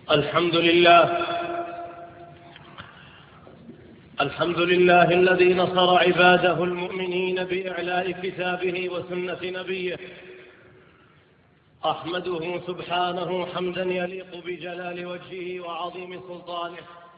الحمد لله الذي نصر عباده المؤمنين بإعلاء كتابه وسنة نبيه. أحمده سبحانه حمدا يليق بجلال وجهه وعظيم سلطانه،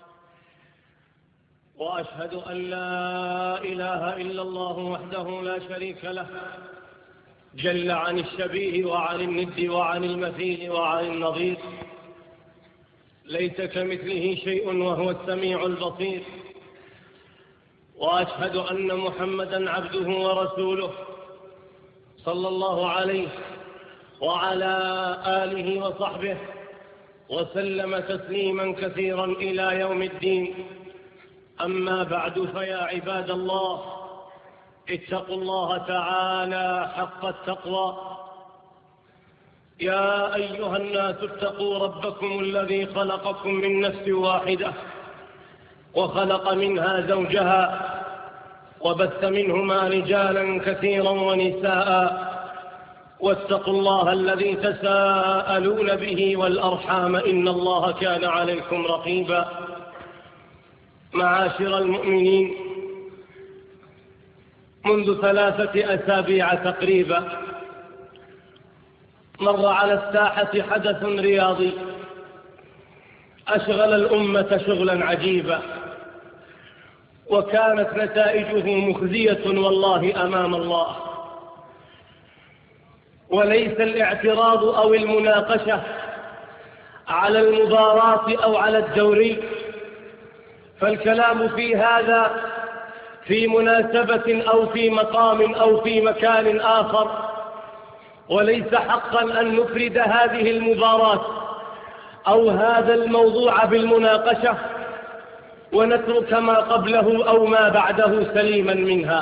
وأشهد أن لا إله إلا الله وحده لا شريك له، جل عن الشبيه وعن الند وعن المثيل وعن النظير، ليس كمثله شيء وهو السميع البصير. وأشهد أن محمدًا عبده ورسوله صلى الله عليه وعلى آله وصحبه وسلم تسليمًا كثيرًا إلى يوم الدين. أما بعد، فيا عباد الله، اتقوا الله تعالى حق التقوى. يا أيها الناس اتقوا ربكم الذي خلقكم من نفس واحدة وخلق منها زوجها وبث منهما رجالا كثيرا ونساء، واتقوا الله الذي تساءلون به والأرحام، إن الله كان عليكم رقيبا. معاشر المؤمنين، منذ 3 أسابيع تقريبا مر على الساحة حدث رياضي أشغل الأمة شغلا عجيبا، وكانت نتائجه مخزية والله أمام الله. وليس الاعتراض أو المناقشة على المباراة أو على الدوري، فالكلام في هذا في مناسبة أو في مقام أو في مكان آخر، وليس حقا أن نفرد هذه المباراة أو هذا الموضوع بالمناقشة ونترك ما قبله أو ما بعده سليما منها.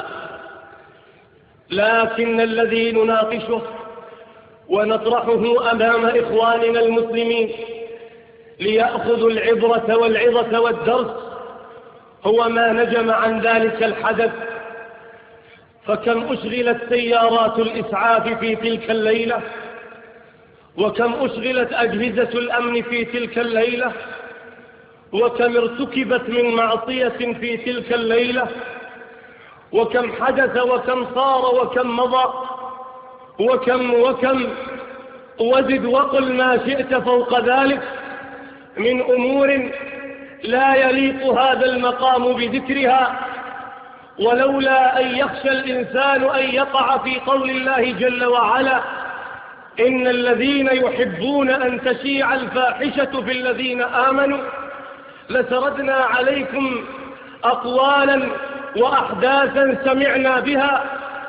لكن الذي نناقشه ونطرحه أمام إخواننا المسلمين ليأخذوا العبرة والعظة والدرس هو ما نجم عن ذلك الحدث. فكم أشغلت سيارات الإسعاف في تلك الليلة، وكم أشغلت أجهزة الأمن في تلك الليلة، وكم ارتكبت من معصية في تلك الليلة، وكم حدث وكم صار وكم مضى، وكم وزد وقل ما شئت فوق ذلك من أمور لا يليق هذا المقام بذكرها. ولولا أن يخشى الإنسان أن يقع في قول الله جل وعلا: إن الذين يحبون أن تشيع الفاحشة في الذين آمنوا لسردنا عليكم أقوالا وأحداثا سمعنا بها.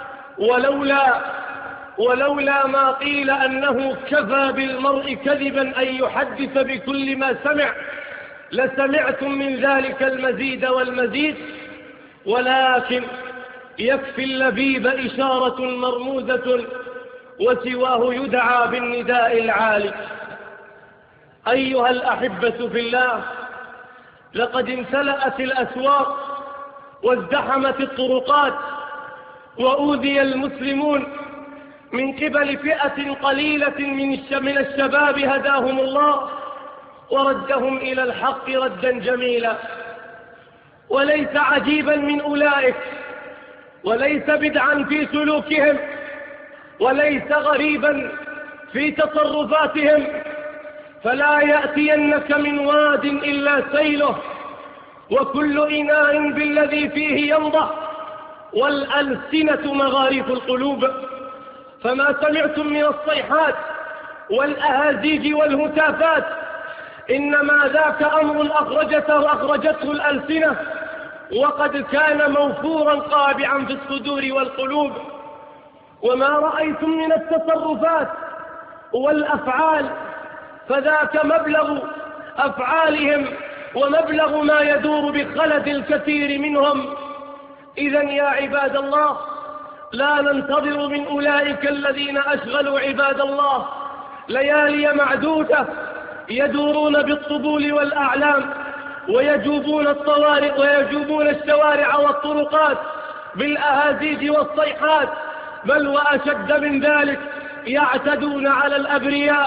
ولولا ما قيل أنه كفى بالمرء كذبا أن يحدث بكل ما سمع لسمعتم من ذلك المزيد والمزيد. ولكن يكفي اللبيب إشارة مرموزة وسواه يدعى بالنداء العالي. أيها الأحبة في الله، لقد امتلأت الأسواق وازدحمت الطرقات وأوذي المسلمون من قبل فئة قليلة من الشباب هداهم الله وردهم إلى الحق ردا جميلا. وليس عجيبا من أولئك، وليس بدعا في سلوكهم، وليس غريبا في تصرفاتهم، فلا يأتينك من واد إلا سيله، وكل إناء بالذي فيه ينضح، والألسنة مغاريف القلوب. فما سمعتم من الصيحات والأهازيج والهتافات إنما ذاك أمر أخرجته الألسنة، وقد كان موفورا قابعا في الصدور والقلوب. وما رأيتم من التصرفات والأفعال فذاك مبلغ أفعالهم ومبلغ ما يدور بخلد الكثير منهم. إذن يا عباد الله، لا ننتظر من أولئك الذين أشغلوا عباد الله ليالي معدودة يدورون بالطبول والأعلام ويجوبون الطوارق ويجوبون الشوارع والطرقات بالأهازيج والصيحات، بل وأشد من ذلك يعتدون على الأبرياء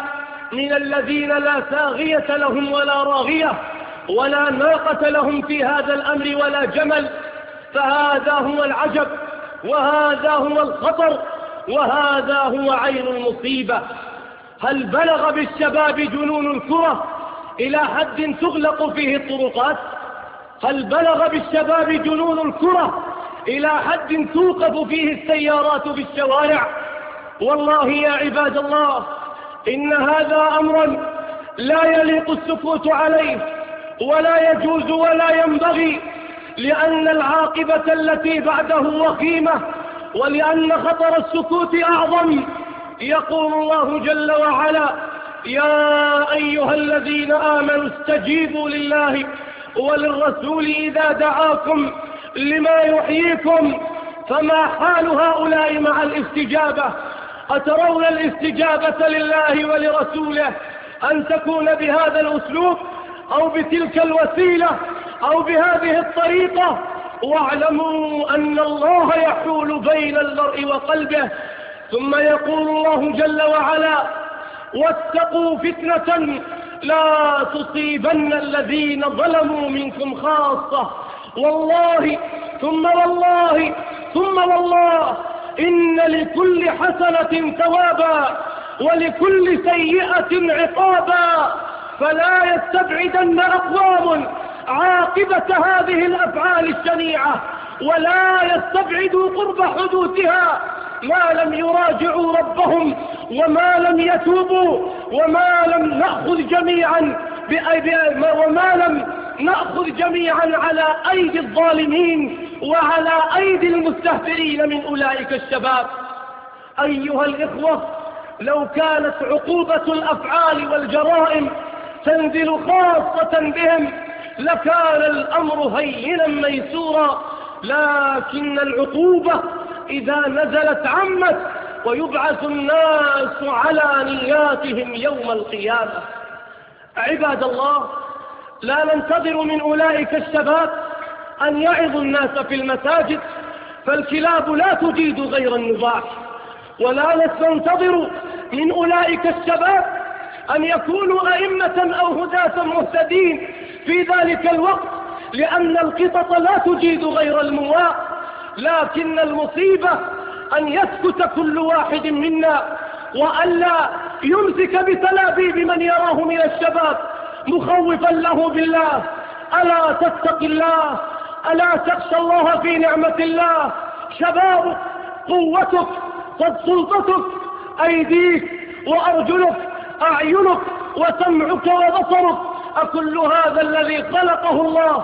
من الذين لا ساغية لهم ولا راغية ولا ناقة لهم في هذا الأمر ولا جمل، فهذا هو العجب، وهذا هو الخطر، وهذا هو عين المصيبة. هل بلغ بالشباب جنون الكرة إلى حد تغلق فيه الطرقات؟ هل بلغ بالشباب جنون الكرة إلى حد توقف فيه السيارات بالشوارع؟ والله يا عباد الله، إن هذا أمر لا يليق السكوت عليه، ولا يجوز ولا ينبغي، لأن العاقبة التي بعده وخيمة، ولأن خطر السكوت أعظم. يقول الله جل وعلا: يا أيها الذين آمنوا استجيبوا لله وللرسول إذا دعاكم لما يحييكم. فما حال هؤلاء مع الاستجابة؟ أترون الاستجابة لله ولرسوله أن تكون بهذا الأسلوب أو بتلك الوسيلة أو بهذه الطريقة؟ واعلموا أن الله يحول بين المرء وقلبه. ثم يقول الله جل وعلا: واتقوا فتنة لا تصيبن الذين ظلموا منكم خاصة، والله ثم والله ثم والله إن لكل حسنة ثوابا ولكل سيئة عقابا. فلا يستبعدن أقوام عاقبة هذه الأفعال الشنيعة، ولا يستبعدوا قرب حدوثها ما لم يراجعوا ربهم وما لم يتوبوا وما لم نأخذ جميعا على أيدي الظالمين وعلى أيدي المستهترين من أولئك الشباب. أيها الإخوة، لو كانت عقوبة الأفعال والجرائم تنزل خاصة بهم لكان الأمر هينا ميسورا، لكن العقوبة إذا نزلت عمت، ويبعث الناس على نياتهم يوم القيامة. عباد الله، لا ننتظر من أولئك الشباب أن يعظوا الناس في المساجد، فالكلاب لا تجيد غير النباح، ولا ننتظر من أولئك الشباب أن يكونوا أئمة أو هداة مهتدين في ذلك الوقت، لأن القطط لا تجيد غير المواء. لكن المصيبة أن يسكت كل واحد منا، وألا يمسك بتلابيب من يراه من الشباب مخوفا له بالله. ألا تتق الله؟ ألا تخشى الله في نعمة الله؟ شبابك، قوتك، سلطتك، أيديك وأرجلك، أعينك وسمعك وبصرك، أكل هذا الذي خلقه الله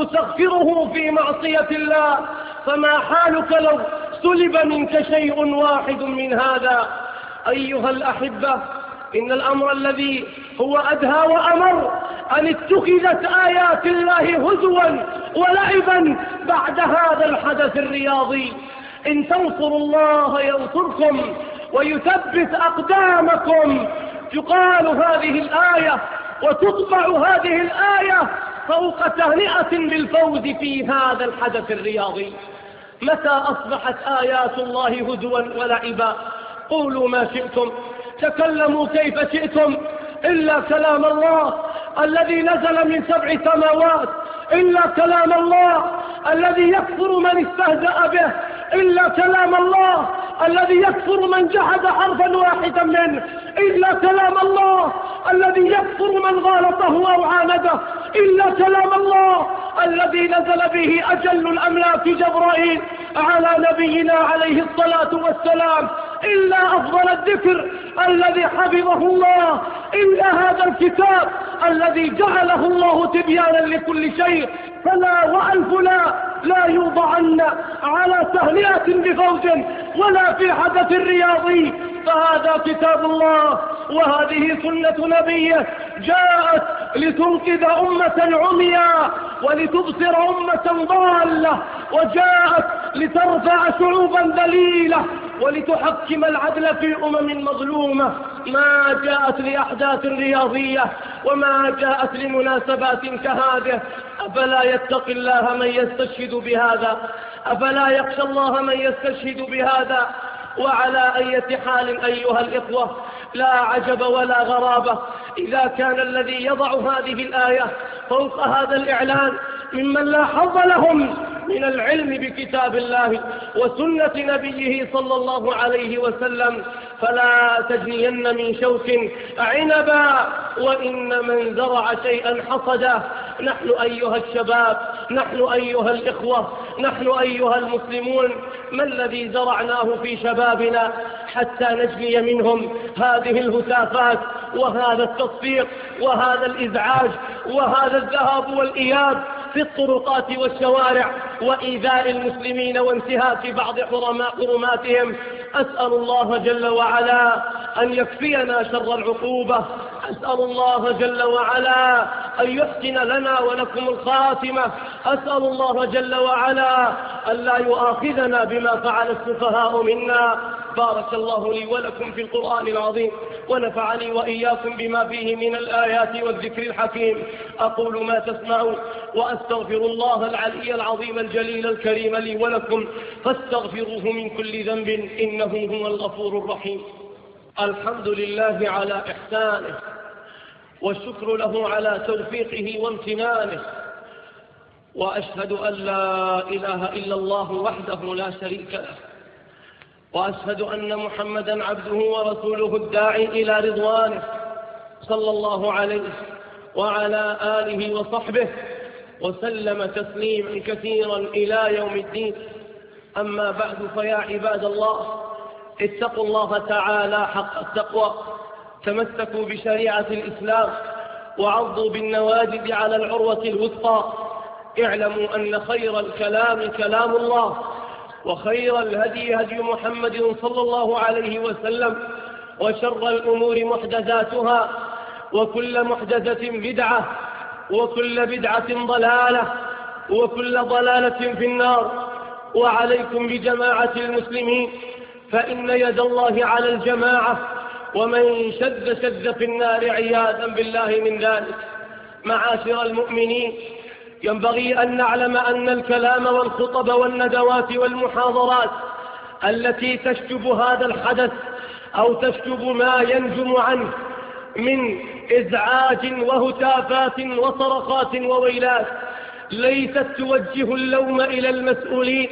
تسخره في معصية الله؟ فما حالك لو سلب منك شيء واحد من هذا؟ أيها الأحبة، إن الأمر الذي هو أدهى وأمر أن اتخذت آيات الله هزوا ولعبا بعد هذا الحدث الرياضي. إن تنصروا الله ينصركم ويثبت أقدامكم. تقال هذه الآية وتطبع هذه الآية فوق تهنئة بالفوز في هذا الحدث الرياضي. متى أصبحت آيات الله هزوا ولعبا؟ قولوا ما شئتم، تكلموا كيف شئتم، إلا كلام الله الذي نزل من 7 سماوات، إلا كلام الله الذي يكفر من استهزأ به، إلا كلام الله الذي يكفر من جحد حرفا واحدا منه، إلا كلام الله الذي يكفر من غالطه أو عانده، إلا كلام الله الذي نزل به أجل الأملاك جبرائيل على نبينا عليه الصلاة والسلام، إلا أفضل الذكر الذي حفظه الله، إلا هذا الكتاب الذي جعله الله تبيانا لكل شيء. فلا وألف لا يوضعن على تهنئة بفوز ولا في حدث رياضي، فهذا كتاب الله وهذه سنة نبيه، جاءت لتنقذ أمة عميا ولتبصر أمة ضالة، وجاءت لترفع شعوبا ذليلة ولتحكم العدل في أمم مظلومة. ما جاءت لأحداث رياضية وما جاءت لمناسبات كهذه. أفلا يتقي الله من يستشهد بهذا؟ أفلا يخشى الله من يستشهد بهذا؟ وعلى أي حال أيها الإخوة، لا عجب ولا غرابة إذا كان الذي يضع هذه الآية فوق هذا الإعلان ممن لا حظ لهم من العلم بكتاب الله وسنة نبيه صلى الله عليه وسلم. فلا تجنين من شوك عنبا وإن من زرع شيئا حصده. نحن أيها الشباب، نحن أيها الإخوة، نحن أيها المسلمون، ما الذي زرعناه في شبابنا حتى نجني منهم هذه الهتافات وهذا التصفيق وهذا الإزعاج وهذا الذهاب والإياب في الطرقات والشوارع وإيذاء المسلمين وانتهاك بعض حرماتهم؟ أسأل الله جل وعلا أن يكفينا شر العقوبة. أسأل الله جل وعلا أن يحسن لنا ولكم الخاتمة. أسأل الله جل وعلا أن لا يؤاخذنا بما فعل السفهاء منا. بارك الله لي ولكم في القرآن العظيم ونفعني وإياكم بما فيه من الآيات والذكر الحكيم. أقول ما تسمعون وأستغفر الله العلي العظيم الجليل الكريم لي ولكم فاستغفروه من كل ذنب إنه هو الغفور الرحيم. الحمد لله على إحسانه والشكر له على توفيقه وامتنانه، وأشهد أن لا إله إلا الله وحده لا شريك له، وأشهد أن محمدا عبده ورسوله الداعي إلى رضوانه صلى الله عليه وعلى آله وصحبه وسلم تسليما كثيرا إلى يوم الدين. أما بعد، فيا عباد الله، اتقوا الله تعالى حق التقوى، تمسكوا بشريعة الإسلام وعضوا بالنواجذ على العروة الوثقى. اعلموا أن خير الكلام كلام الله، وخير الهدي هدي محمد صلى الله عليه وسلم، وشر الأمور محدثاتها، وكل محدثة بدعة، وكل بدعة ضلالة، وكل ضلالة في النار. وعليكم بجماعة المسلمين، فإن يد الله على الجماعة، ومن شد في النار عياذا بالله من ذلك. معاشر المؤمنين، ينبغي أن نعلم أن الكلام والخطب والندوات والمحاضرات التي تشجب هذا الحدث أو تشجب ما ينجم عنه من إزعاج وهتافات وصرخات وويلات ليست توجه اللوم إلى المسؤولين،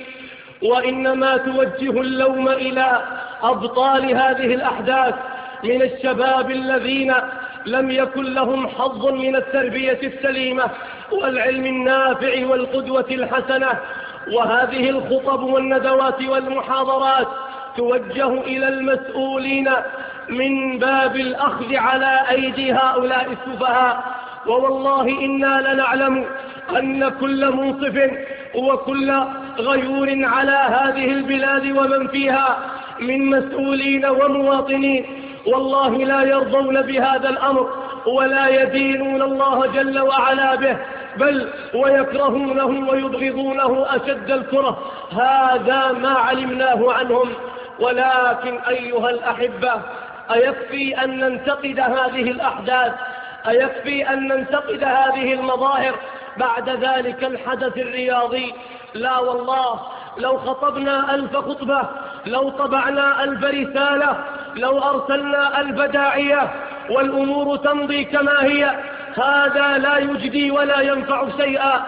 وإنما توجه اللوم إلى أبطال هذه الأحداث من الشباب الذين لم يكن لهم حظ من التربية السليمة والعلم النافع والقدوة الحسنة. وهذه الخطب والندوات والمحاضرات توجه إلى المسؤولين من باب الأخذ على أيدي هؤلاء السفهاء. ووالله إنا لنعلم أن كل منصف وكل غيور على هذه البلاد ومن فيها من مسؤولين ومواطنين والله لا يرضون بهذا الأمر ولا يدينون الله جل وعلا به، بل ويكرهونه ويبغضونه أشد الكره. هذا ما علمناه عنهم. ولكن أيها الأحبة، أيكفي أن ننتقد هذه الأحداث؟ أيكفي أن ننتقد هذه المظاهر بعد ذلك الحدث الرياضي؟ لا والله، لو خطبنا 1000 خطبة، لو طبعنا 1000 رسالة، لو أرسلنا 1000 داعية والأمور تمضي كما هي، هذا لا يجدي ولا ينفع شيئا.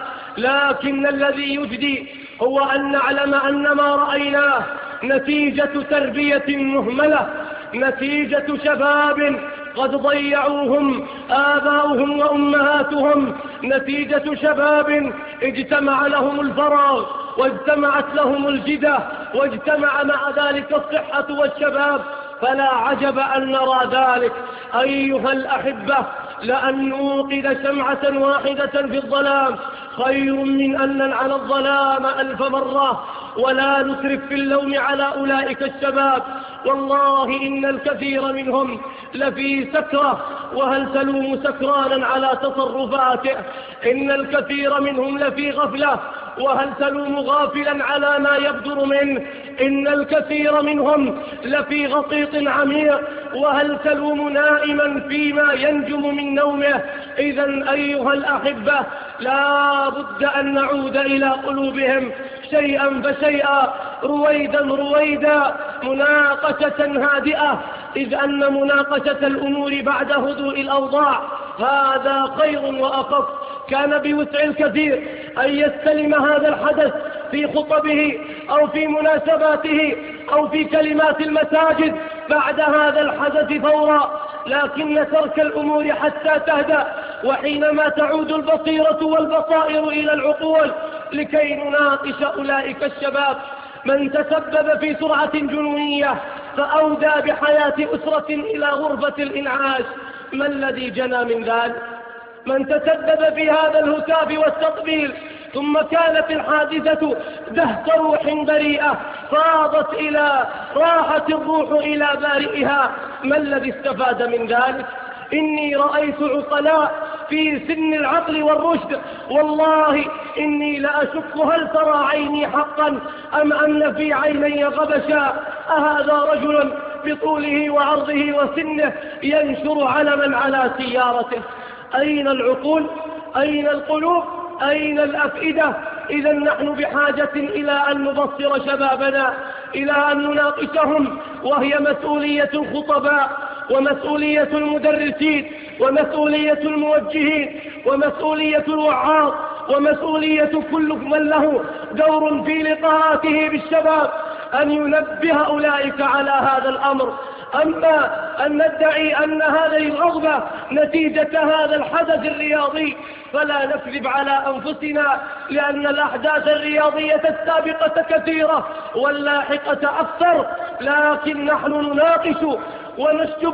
لكن الذي يجدي هو أن نعلم أن ما رأيناه نتيجة تربية مهملة، نتيجة شباب قد ضيعوهم آباؤهم وأمهاتهم، نتيجة شباب اجتمع لهم الفراغ واجتمعت لهم الجدة واجتمع مع ذلك الصحة والشباب. فلا عجب أن نرى ذلك. أيها الأحبة، لأن نوقد شمعة واحدة في الظلام خير من أن نلعن الظلام 1000 مرة. ولا نسرف في اللوم على أولئك الشباب، والله إن الكثير منهم لفي سكرة، وهل تلوم سكرانا على تصرفاته؟ إن الكثير منهم لفي غفلة، وهل تلوم غافلا على ما يبدر منه؟ إن الكثير منهم لفي غطيط عميق، وهل تلوم نائما فيما ينجم من نومه؟ إذن أيها الأحبة، لا بد أن نعود إلى قلوبهم شيئا فشيئا، رويدا رويدا، مناقشة هادئة إذ أن مناقشة الأمور بعد هدوء الأوضاع هذا خير وأخف. كان بوسع الكثير أن يستلم هذا الحدث في خطبه أو في مناسباته أو في كلمات المساجد بعد هذا الحدث فورا، لكن ترك الأمور حتى تهدأ وحينما تعود البصيرة والبصائر إلى العقول لكي نناقش أولئك الشباب من تسبب في سرعة جنونية فأودى بحياة أسرة إلى غرفة الإنعاش. ما الذي جنى من ذلك؟ من تسبب في هذا الهتاف والتطبيل ثم كانت الحادثة دهك روح بريئة فاضت إلى راحة الروح إلى بارئها. ما الذي استفاد من ذلك؟ إني رأيت عقلاء في سن العقل والرشد والله إني لأشك هل ترى عيني حقا أم أن في عيني غبشا. أهذا رجل بطوله وعرضه وسنه ينشر علما على سيارته؟ أين العقول؟ أين القلوب؟ أين الأفئدة؟ إذا نحن بحاجة إلى أن نبصر شبابنا، إلى أن نناقشهم، وهي مسؤولية الخطباء ومسؤولية المدرسين ومسؤولية الموجهين ومسؤولية الوعاظ ومسؤولية كل من له دور في لقاءاته بالشباب أن ينبه أولئك على هذا الأمر. أما أن ندعي أن هذه الرغبة نتيجة هذا الحدث الرياضي فلا نكذب على أنفسنا، لأن الأحداث الرياضية السابقة كثيرة واللاحقة أكثر، لكن نحن نناقش ونشجب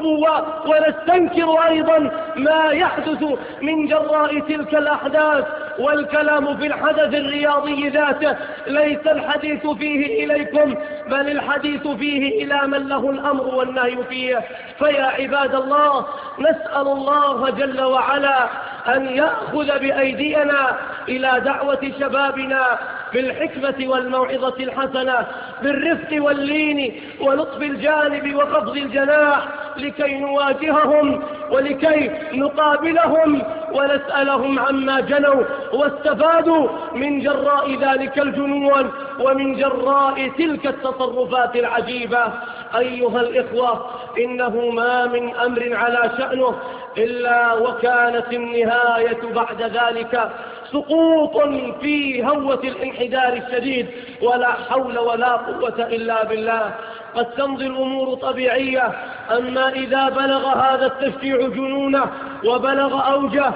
ونستنكر أيضا ما يحدث من جراء تلك الأحداث. والكلام في الحدث الرياضي ذاته ليس الحديث فيه إليكم بل الحديث فيه إلى من له الأمر والنهي فيه. فيا عباد الله، نسأل الله جل وعلا أن يأخذ بأيدينا إلى دعوة شبابنا بالحكمة والموعظة الحسنة، بالرفق واللين ولطف الجانب وخفض الجناح، لكي نواجههم ولكي نقابلهم ونسألهم عما جنوا واستفادوا من جراء ذلك الجنون ومن جراء تلك التصرفات العجيبة. أيها الإخوة، إنه ما من أمر على شأنه إلا وكانت النهاية بعد ذلك سقوط في هوة الانحدار الشديد، ولا حول ولا قوة إلا بالله. قد تمضي الأمور طبيعية، أما إذا بلغ هذا التشجيع جنونه وبلغ أوجه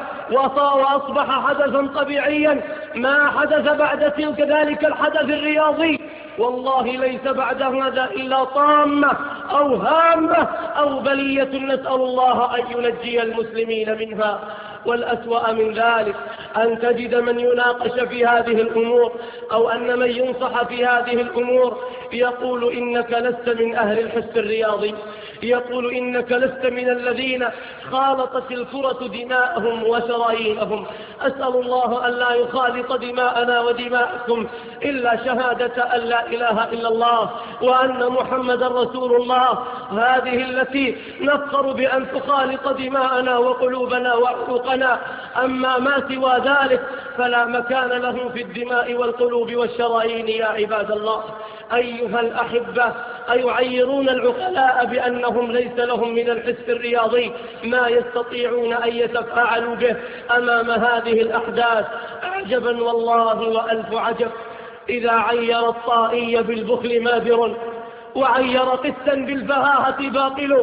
وأصبح حدثا طبيعيا ما حدث بعد تلك ذلك الحدث الرياضي والله ليس بعد هذا إلا طامة أو هامة أو بلية، نسأل الله أن ينجي المسلمين منها. والأسوأ من ذلك أن تجد من يناقش في هذه الأمور أو أن من ينصح في هذه الأمور يقول إنك لست من أهل الحس الرياضي، يقول إنك لست من الذين خالطت الكرة دماءهم وشرايينهم. أسأل الله أن لا يخالط دماءنا ودماءكم إلا شهادة أن لا إله إلا الله وأن محمد رسول الله، هذه التي نفخر بأن تخالط دماءنا وقلوبنا وعروقنا. أما ما سوى ذلك فلا مكان له في الدماء والقلوب والشرايين. يا عباد الله أيها الأحبة، أيعيرون العقلاء بأنهم ليس لهم من الحس الرياضي ما يستطيعون أن يتفاعلوا به أمام هذه الأحداث؟ عجبا والله وألف عجب، إذا عير الطائي بالبخل مادر وعير قسا بالفهاهة باطل،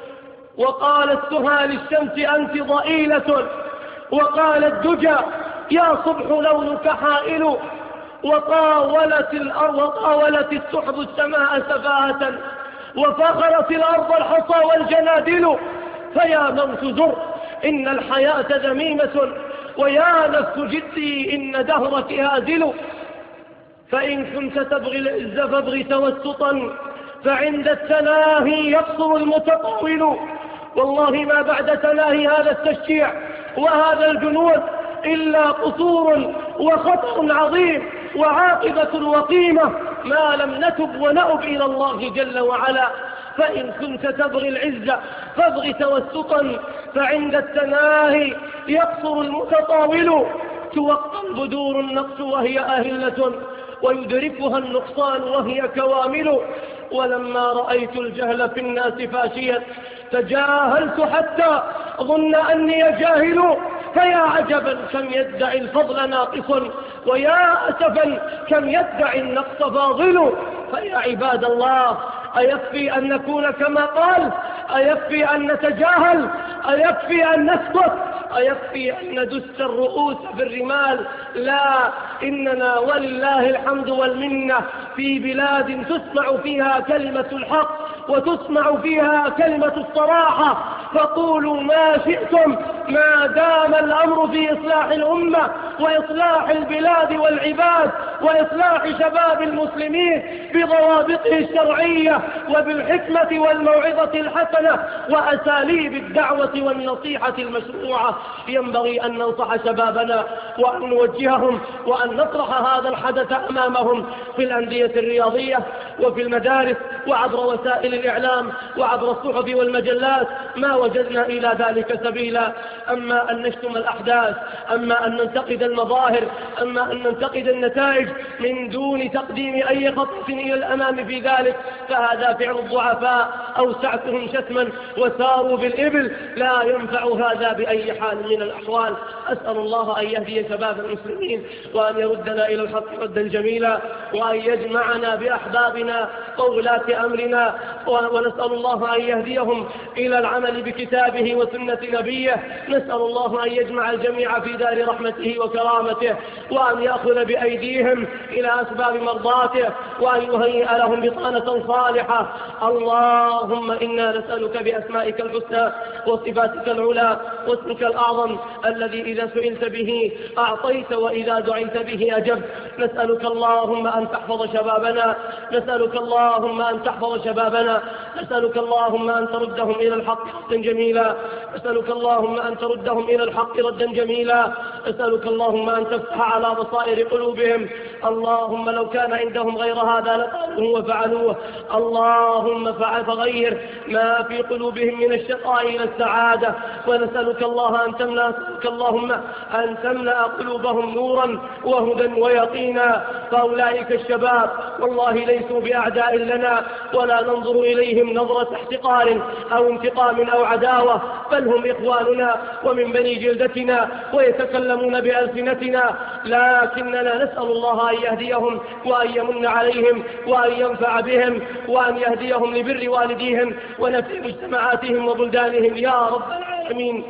وقال السهى للشمس أنت ضئيلة، وقال الدجى يا صبح لونك حائل، وطاولت السحب السماء سفاهة، وفخرت الأرض الحصى والجنادل. فيا موت زر إن الحياة ذميمة، ويا نفس جدي إن دهرك هازل. فإن كنت تبغي العز فابغ توسطا، فعند التناهي يقصر المتطاول. والله ما بعد تناهي هذا التشجيع وهذا الجنون إلا قصور وخطر عظيم وعاقبة وقيمة ما لم نتب ونأب إلى الله جل وعلا. فإن كنت تبغي العزة فابغ توسطا، فعند التناهي يقصر المتطاول. توقى البدور النقص وهي أهلة، ويدركها النقصان وهي كوامل. ولما رأيت الجهل في الناس فاشيا تجاهلت حتى ظن أني جاهل. فيا عجبا كم يدعي الفضل ناقص، ويا أسفا كم يدعي النقص فاضل. فيا عباد الله، أيكفي أن نكون كما قال؟ أيكفي أن نتجاهل؟ أيكفي أن نسكت؟ أيكفي أن ندس الرؤوس في الرمال؟ لا، إننا ولله الحمد والمنة في بلاد تسمع فيها كلمة الحق وتسمع فيها كلمة الصراحة، فقولوا ما شئتم ما دام الأمر في إصلاح الأمة وإصلاح البلاد والعباد وإصلاح شباب المسلمين بضوابطه الشرعية وبالحكمة والموعظة الحسنة وأساليب الدعوة والنصيحة المشروعة. ينبغي أن ننصح شبابنا وأن نوجههم وأن نطرح هذا الحدث أمامهم في الأندية الرياضية وفي المدارس وعبر وسائل الإعلام وعبر الصحف والمجلات. ما وجدنا إلى ذلك سبيلا. أما أن نشتم الأحداث، أما أن ننتقد المظاهر، أما أن ننتقد النتائج من دون تقديم أي خطوة إلى الأمام في ذلك، فهذا فعل الضعفاء أوسعتهم شتما وساروا بالإبل، لا ينفع هذا بأي حال من الأحوال. أسأل الله أن يهدي شباب المسلمين وأن يردنا إلى الحق ردا جميلا، وأن يجمعنا بأحبابنا وولاة أمرنا، ونسأل الله أن يهديهم إلى العمل بكتابه وسنة نبيه. نسأل الله أن يجمع الجميع في دار رحمته وكرامته، وأن يأخذ بأيديهم إلى أسباب مرضاته، وأن يهيئ لهم بطانة صالحة. اللهم إنا نسألك بأسمائك الحسنى وصفاتك العلى واسمك الأعظم الذي إذا سئلت به أعطيت وإذا دعيت به أجبت. نسألك اللهم أن تحفظ شبابنا، نسألك اللهم أن تحفظ شبابنا، نسألك اللهم أن تردهم إلى الحق ردا جميلا، نسألك اللهم أن تردهم إلى الحق ردا جميلا، نسألك اللهم أن تفتح على بصائر قلوبهم. اللهم لو كان عندهم غير هذا لقالوه وفعلوه. اللهم فغير ما في قلوبهم من الشقاء إلى السعادة. ونسألك اللهم أن تملأ قلوبهم نورا وهدى ويقينا. فأولئك الشباب والله ليسوا بأعداء لنا، ولا ننظر إليهم نظرة احتقار أو انتقام أو عداوة، بل هم إخواننا ومن بني جلدتنا ويتكلمون بألسنتنا، لكننا نسأل الله أن يهديهم وأن يمن عليهم وأن ينفع بهم وأن يهديهم لبر والديهم ونفع مجتمعاتهم وبلدانهم يا رب العالمين.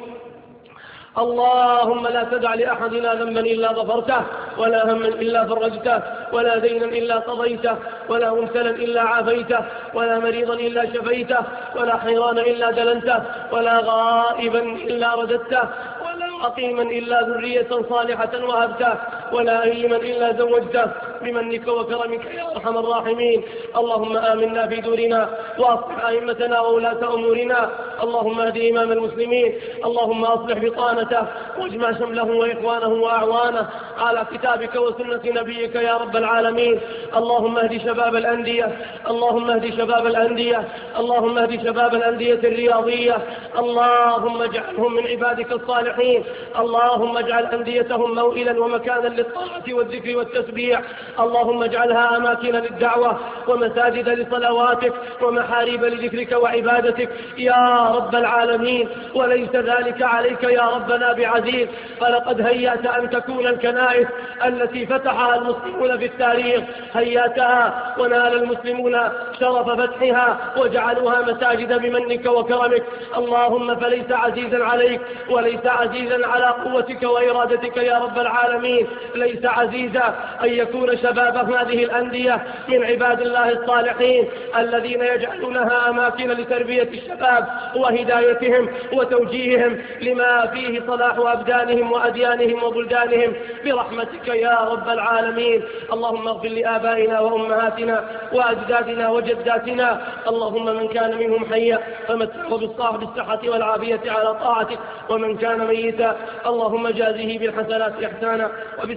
اللهم لا تدع لأحدنا ذنبا إلا غفرته، ولا هما إلا فرجته، ولا دينا إلا قضيته، ولا مبتلا إلا عافيته، ولا مريضا إلا شفيته، ولا حيران إلا دللته، ولا غائبا إلا رددته، ولا عقيما إلا ذرية صالحة وهبته، ولا أيما إلا زوجته بمنك وكرمك يا أرحم الراحمين. اللهم آمنا في دورنا وأصلح أئمتنا وولاة أمورنا. اللهم اهد إمام المسلمين. اللهم أصلح بطانته واجمع شمله وإخوانه وأعوانه على كتابك وسنة نبيك يا رب العالمين. اللهم اهد شباب الأندية، اللهم اهد شباب الأندية، اللهم اهد شباب الأندية الرياضية. اللهم اجعلهم من عبادك الصالحين. اللهم اجعل أنديتهم موئلا ومكانا للطاعة والذكر والتسبيح. اللهم اجعلها أماكن للدعوة ومساجد لصلواتك ومحاريب لذكرك وعبادتك يا رب العالمين. وليس ذلك عليك يا ربنا بعزيز، فلقد هيأت أن تكون الكنائس التي فتحها المسلمون في التاريخ، هيأتها ونال المسلمون شرف فتحها وجعلوها مساجد بمنك وكرمك. اللهم فليس عزيزا عليك وليس عزيزا على قوتك وإرادتك يا رب العالمين. ليس عزيزا أن يكون شباب هذه الأندية من عباد الله الصالحين الذين يجعلونها أماكن لتربية الشباب وهدايتهم وتوجيههم لما فيه صلاح أبدانهم وأديانهم وبلدانهم برحمتك يا رب العالمين. اللهم اغفر لآبائنا وأمهاتنا وأجدادنا وجداتنا. اللهم من كان منهم حيا فمتعه بالصحة والعافية على طاعتك، ومن كان ميتا اللهم جازه بالحسنات إحسانا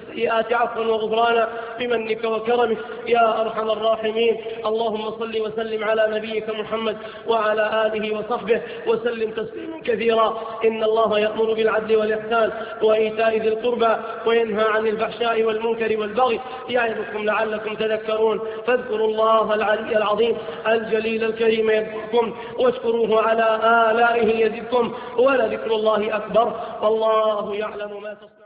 السيئات عفوا وغفرانا بمنك وكرمك يا أرحم الراحمين. اللهم صل وسلم على نبيك محمد وعلى آله وصحبه وسلم تسليما كثيرا. إن الله يأمر بالعدل والإحسان وإيتاء ذي القربى وينهى عن الفحشاء والمنكر والبغي يعظكم لعلكم تذكرون. فاذكروا الله العلي العظيم الجليل الكريم يذكركم واشكروه على آلائه يزدكم ولذكر الله أكبر والله يعلم ما تصنعون.